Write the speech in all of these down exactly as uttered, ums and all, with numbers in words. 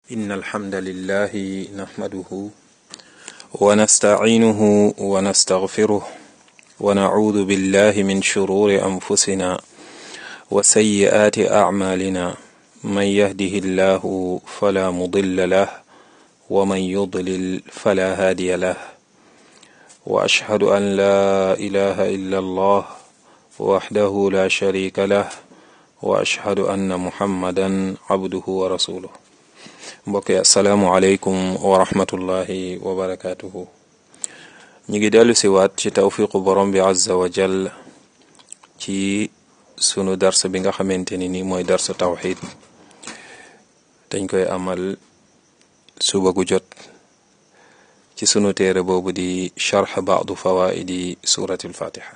إن الحمد لله نحمده ونستعينه ونستغفره ونعوذ بالله من شرور أنفسنا وسيئات أعمالنا من يهده الله فلا مضل له ومن يضلل فلا هادي له وأشهد أن لا إله إلا الله وحده لا شريك له وأشهد أن محمدا عبده ورسوله. mbokk yi asalaamualeykum wa rahmatullahi wa barakaatuhu. ñu ngi dellu si waat ci tawfiqu borom bi azza wa jal ci sunu dars bi nga xamante ni ni mooy darsu tawxid dañ koy amal suba gu jot ci sunu téere boobu di charx baadu fawaidi surati alfatiha.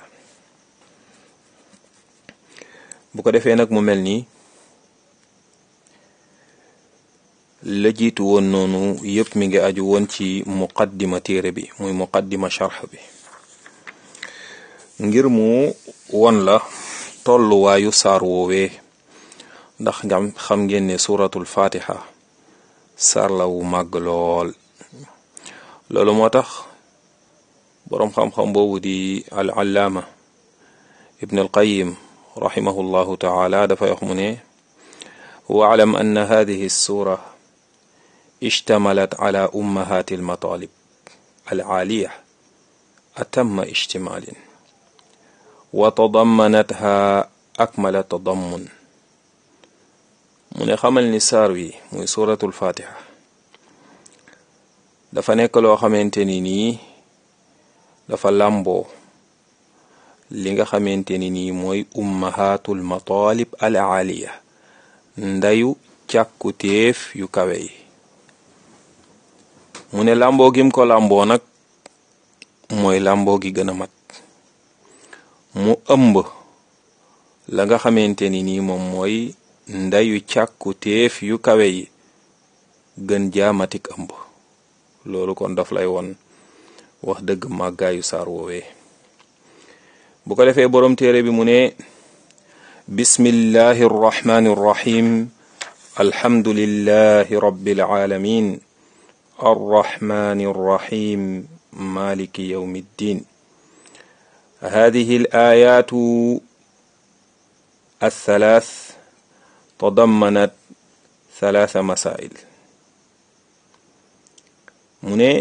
bu ko defee nag mu mel nii la jiitu woon noonu yëpp mi ngi aju woon ci muqaddima téere bi muy muqaddima charx bi ngir mu won la tolluwaayu saar woowee ndax nga xam ngeen ne suratul fatiha saar la wu màgg lool. loolu moo tax boroom xam-xam boobu di al allaama ibn al qayyim rahimahullahu taala dafay wax mu ne waalam anna hadihi sura اشتملت على أمهات المطالب العالية أتم اشتمال وتضمنتها أكمل تضمن. mu ne xamal ni saar wi muy suratul fatiha dafa nekk loo xamante ni nii dafa làmboo li nga xamante ni nii mooy ummahatul matalib al aaliya ndayu càkkutéef yu kawe yi. mu ne làmboo gim ko làmboo nag mooy làmboo gi gën a mat mu ëmb la nga xamante ni nii moom mooy ndayu càkku téef yu kawe yi gën jaamatik ëmb. loolu kon daf lay won wax dëgg màggaayu saar woowee. bu ko defee boroom téere bi mu ne bismillahi rrahmani rrahim alhamdulillahi rabbil alamin الرحمن الرحيم مالك يوم الدين. هذه الآيات الثلاث تضمنت ثلاث مسائل. mu ne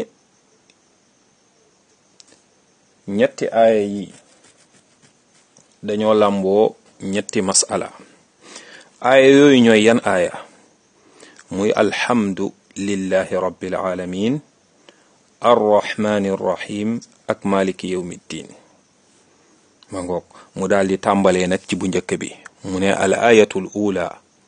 ñetti aaya yi dañoo làmboo ñetti masala. aaya yooyu ñooy yan aaya muy alhamdu lillahi rabbil alamin arrahmani rrahim ak maliki yawmi ddin. ma ngoog mu daal di tàmbalee nag ci bu njëkk bi mu ne al ayatul ula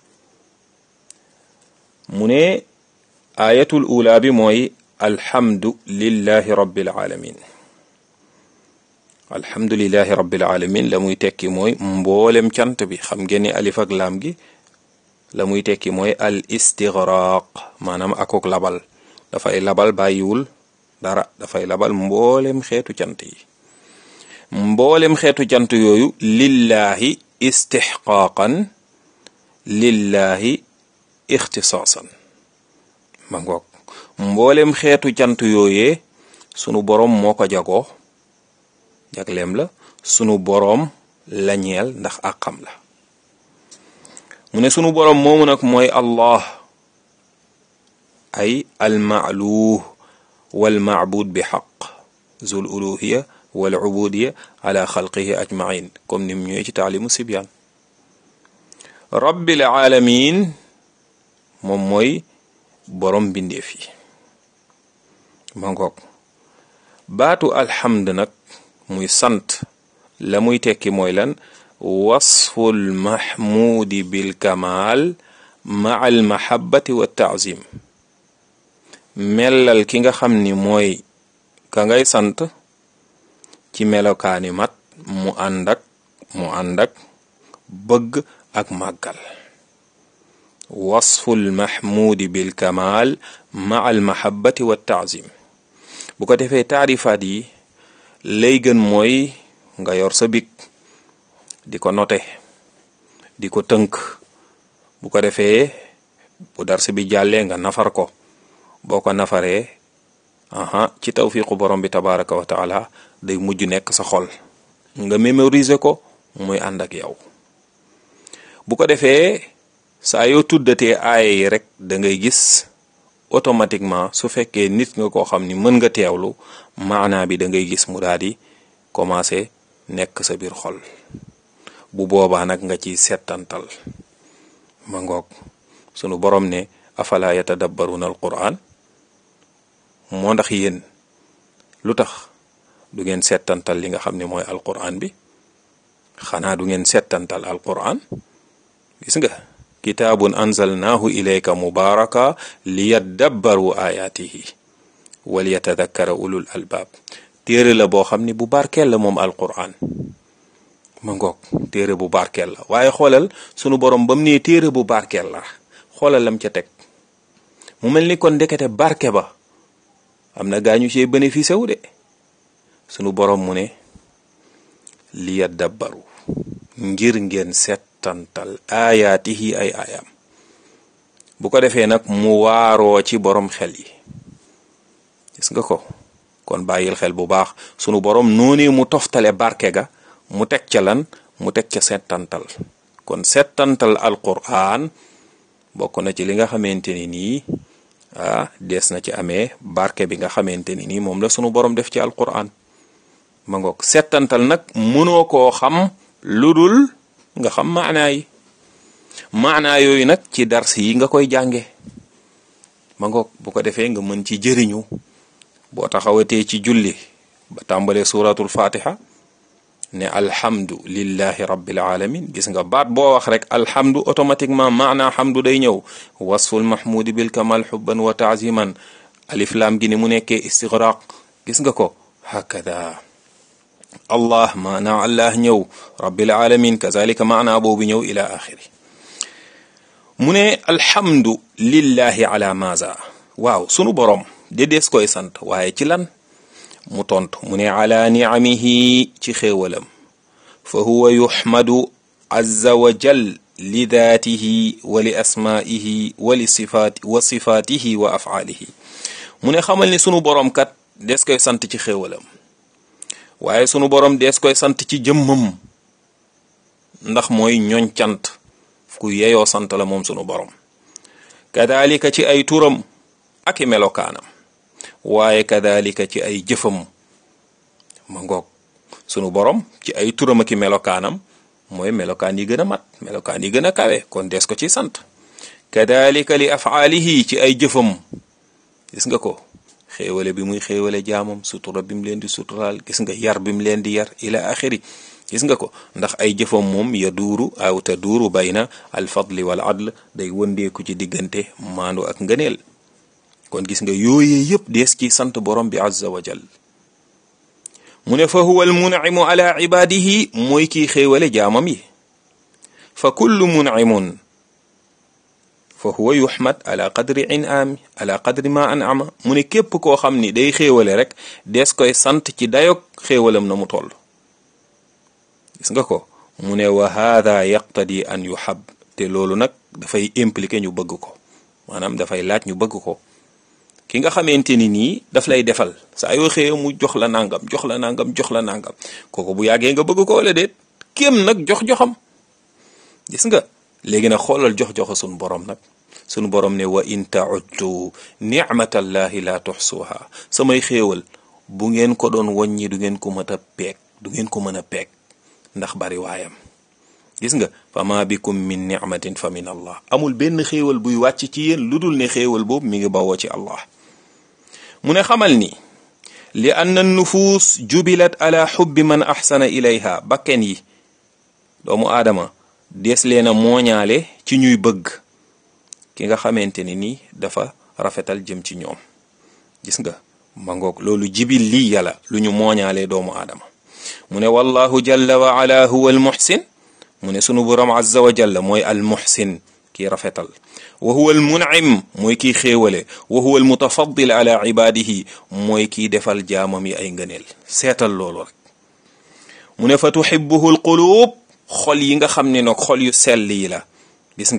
mu ne ayatul ula bi mooy alhamdu lillahi rabbil alamin. alhamdulillahi rabbil alamin la muy tekki mooy mboolem cant bi xam ngeen ni alif ak laam gi la muy tekki mooy al istigraq maanaam akok labal dafay labal bàyyiwul dara dafay labal mboolem xeetu cant yi mboolem xeetu cant yooyu lillahi istixqaaqan lillahi ixtisaasan. ma ngoog mboolem xeetu cant yooyee sunu boroom moo ko jagoo jagleem la sunu boroom la ñeel ndax àqam la. mu ne sunu boroom moomu nag mooy allah ay almaaluh walmaabud bi xaq zul uluhiya wal ubudiya ala xalqihi ajmain comme nim ñëwee ci taalimu sibyaan. rabbil alamin moom mooy boroom bindeef yi. ma ngoog baatu alhamd nag muy sant la muy tekki mooy lan wasful mahmudi bil kamal ma al mahabbati wa taazim. melal ki nga xam ni mooy ka ngay sant ci melokaani mat mu ànd ak mu ànd ak bëgg ak màggal. wasful mahmudi bil kamal ma al mahabbati wa taazim. bu ko defee taarifaat yi lay gën mooy nga yor sa big di ko note di ko tënk bu ko defee bu darsi bi jàllee nga nafar ko boo ko nafaree aha ci tawfiqu borom bi tabaraka wa taala day mujj nekk sa xol nga mémoriser ko muy ànd ak yow bu ko defee saa yoo tuddatee aaya yi rek da ngay gis automatiquement su fekkee nit nga koo xam ni mën nga teewlu maanaa bi da ngay gis mu daal di commencé nekk sa biir xol bu boobaa nag nga ciy settantal ma ngoog sunu borom ne afala yatadabbaruna alquran moo ndax yéen lu tax du ngeen settantal li nga xam ne mooy alquran bi xanaa du ngeen settantal alquran gis nga kitaabun anzalnaahu ilayka mubaraka liyadabbaru ayatihi wal yatadakkara ulul albaab téere la boo xam ni bu barkeel la moom alquran ma ngoog téere bu barkeel la waaye xoolal sunu borom bam nee téere bu barkeel la xoolal lam ca teg mu mel ni kon ndekete barke ba am na gaañu cee bénéficié wu de sunu borom mu ne liyadabbaru ngir ngeen settantal aayaatihi ay aayam bu ko defee nag mu waaroo ci borom xel yi gis nga ko kon bàyyil xel bu baax sunu borom noonu mu toftale barke ga mu teg ca lan mu teg ca settantal kon settantal alquran bokk na ci li nga xamante ni nii ah des na ci amee barke bi nga xamante ni nii moom la sunu borom def ci alquran ma ngoog settantal nag mënoo koo xam lu dul nga xam maanaa yi maanaa yooyu nag ci dars yi nga koy jànge ma ngoog bu ko defee nga mën ci jëriñu boo taxawatee ci julli ba tàmbalee suratul fatiha ne alhamdu lillahi rabbil alamin gis nga baat boo wax rek alhamdu automatiquement maanaa hamdu day ñëw wasful mahmudi bil kamal hubban wa taaziman alif lam gi ni mu nekkee istigraq gis nga ko hakada allah maanaa allah ñëw rabbil alamin kazalika maanaa boobu ñëw ila axiri mu ne alhamdu lillahi ala maza waaw sunu borom de dees koy sant waaye ci lan mu tontu mu ne ala niamihi ci xéewalam fa huwa yuhmadu azza wa jal li daatihi wa li asmaihi wa li sifaati wa sifaatihi wa afaalihi mu ne xamal ni sunu borom kat dees koy sant ci xéewalam waaye sunu borom dees koy sant ci jëmmam ndax mooy ñooñ cant ku yeyoo sant la moom sunu borom kadalika ci ay turam ak i melokaanam waaye kadalika ci ay jëfam ma ngoog sunu borom ci ay turam ak i melokaanam mooy melokaan yi gën a mat melokaan yi gën a kawe kon des ko ci sant kadalika li afaalihi ci ay jëfam gis nga ko xéewale bi muy xéewale jaamam sutura bi mu leen di suturaal gis nga yar bi mu leen di yar ila axiri gis nga ko ndax ay jëfam moom ya duuru aw ta duuru bayna al fadli wal adl day wëndeeku ci diggante maandu ak ngëneel kon gis nga yooyee yëpp dees ci sant borom bi azza wa jal mu ne fa huwa al mun'imu ala ibadihi mooy kii xéewale jaamam yi fa kullu mun'imun fa huwa yuhmad ala qadri in'ami ala qadri ma an'ama mu ne képp koo xam ni day xéewale rek dees koy sant ci dayog xéewalam na mu toll gis nga ko mu ne wa hadha yaqtadi an yuhab te loolu nag dafay impliqué ñu bëgg ko maanaam dafay laaj ñu bëgg ko ki nga xamante ni nii daf lay defal saa yoo xëyee mu jox la nangam jox la nangam jox la nangam kooku bu yàggee nga bëgg ko wala déet kéem nag jox-joxam gis nga léegi nag xoolal jox-joxa sunu borom nag sunu borom ne wa in ta'uddu ni'matallahi la tuhsuha samay xéewal bu ngeen ko doon wàññi du ngeen ko mën a peeg du ngeen ko mën a peeg ndax bari waayam gis nga fa ma bikum min ni'matin fa min allah amul benn xéewal buy wàcc ci yéen lu dul ne xéewal boobu mi ngi bawoo ci allah mu ne xamal ni li anna nufuus jubilat ala xubbi man axsana ilayha bakken yi doomu aadama dees leena mooñaale ci ñuy bëgg ki nga xamante ni nii dafa rafetal jëm ci ñoom gis nga ma ngoog loolu jibil lii yàlla lu ñu mooñaale doomu aadama mu ne wallahu jalla wa ala huwa al muhsin mu ne sunu borom azza wa jalla mooy al muhsin kii rafetal wa huwa al mun'im mooy kii xéewale wa huwa al mutafaddil ala ibadihi mooy kii defal jaamam yi ay ngëneel seetal loolu rek mu ne fa tuhibbuhu al qulub xol yi nga xam ne nag xol yu sell yi la gis nga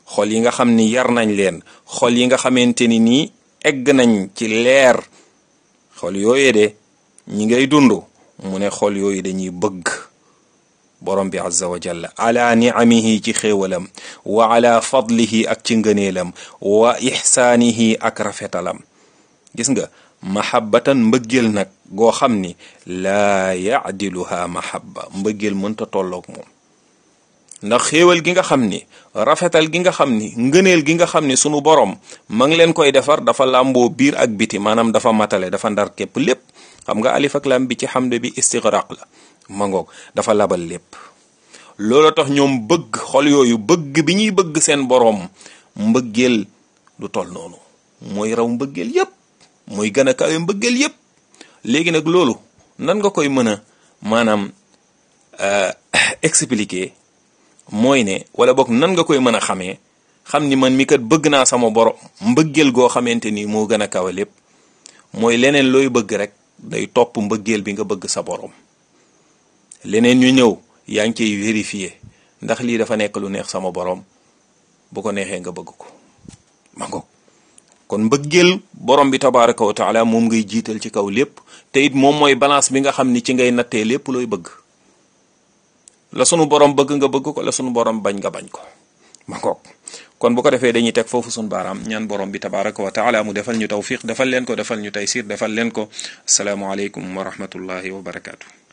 xol yi nga xam ni yar nañ leen, xol yi nga xamante ni nii egg nañ ci leer, xol yooyu de ñi ngay dund mu ne xol yooyu dañuy bëgg borom bi azza wa jalla ala ni'amihi ci xéewalam, wa ala fadlihi ak ci ngëneelam, wa ihsaanihi ak rafetalam. gis nga mahabbatan mbëggeel nag goo xam ni laa yaadiluha mahabba, mbëggeel mënta tolloog moom. ndax xéewal gi nga xam ni, rafetal gi nga xam ni, ngëneel gi nga xam ni sunu borom ma ngi leen koy defar dafa làmboo biir ak biti, maanaam dafa matale, dafa ndar képp lépp. xam nga alif ak lam bi ci xamde bi istigraq la, mangoog dafa labal lépp. loolu tax ñoom bëgg xol yooyu bëgg bi ñuy bëgg seen borom, mbëggeel du toll noonu, mooy raw mbëggeel yépp, mooy gën a kawe mbëggeel yépp. léegi nag loolu nan nga koy mën a maanaam expliquer, mooy ne wala boog nan nga koy mën a xamee xam ni man mi kat bëgg naa sama borom mbëggeel goo xamante ni moo gën a kawe lépp. mooy leneen looy bëgg rek day topp mbëggeel bi nga bëgg sa borom. leneen ñu ñëw yaa ngi ciy vérifier ndax lii dafa nekk lu neex sama borom, bu ko neexee nga bëgg ko ma ngoog. kon mbëggeel borom bi tabaraka wa taala moom ngay jiital ci kaw lépp, te it moom mooy balance bi nga xam ni ci ngay nattee lépp looy bëgg. la sunu borom bëgg nga bëgg ko, la sunu borom bañ nga bañ ko ma ngoog. kon bu ko defee dañuy teg foofu sunu baaraam, ñaan borom bi tabaraka wa taala mu defal ñu tawfiq, defal leen ko, defal ñu taysir, defal leen ko. asalaamualeykum wa rahmatullahi wa barakaatu.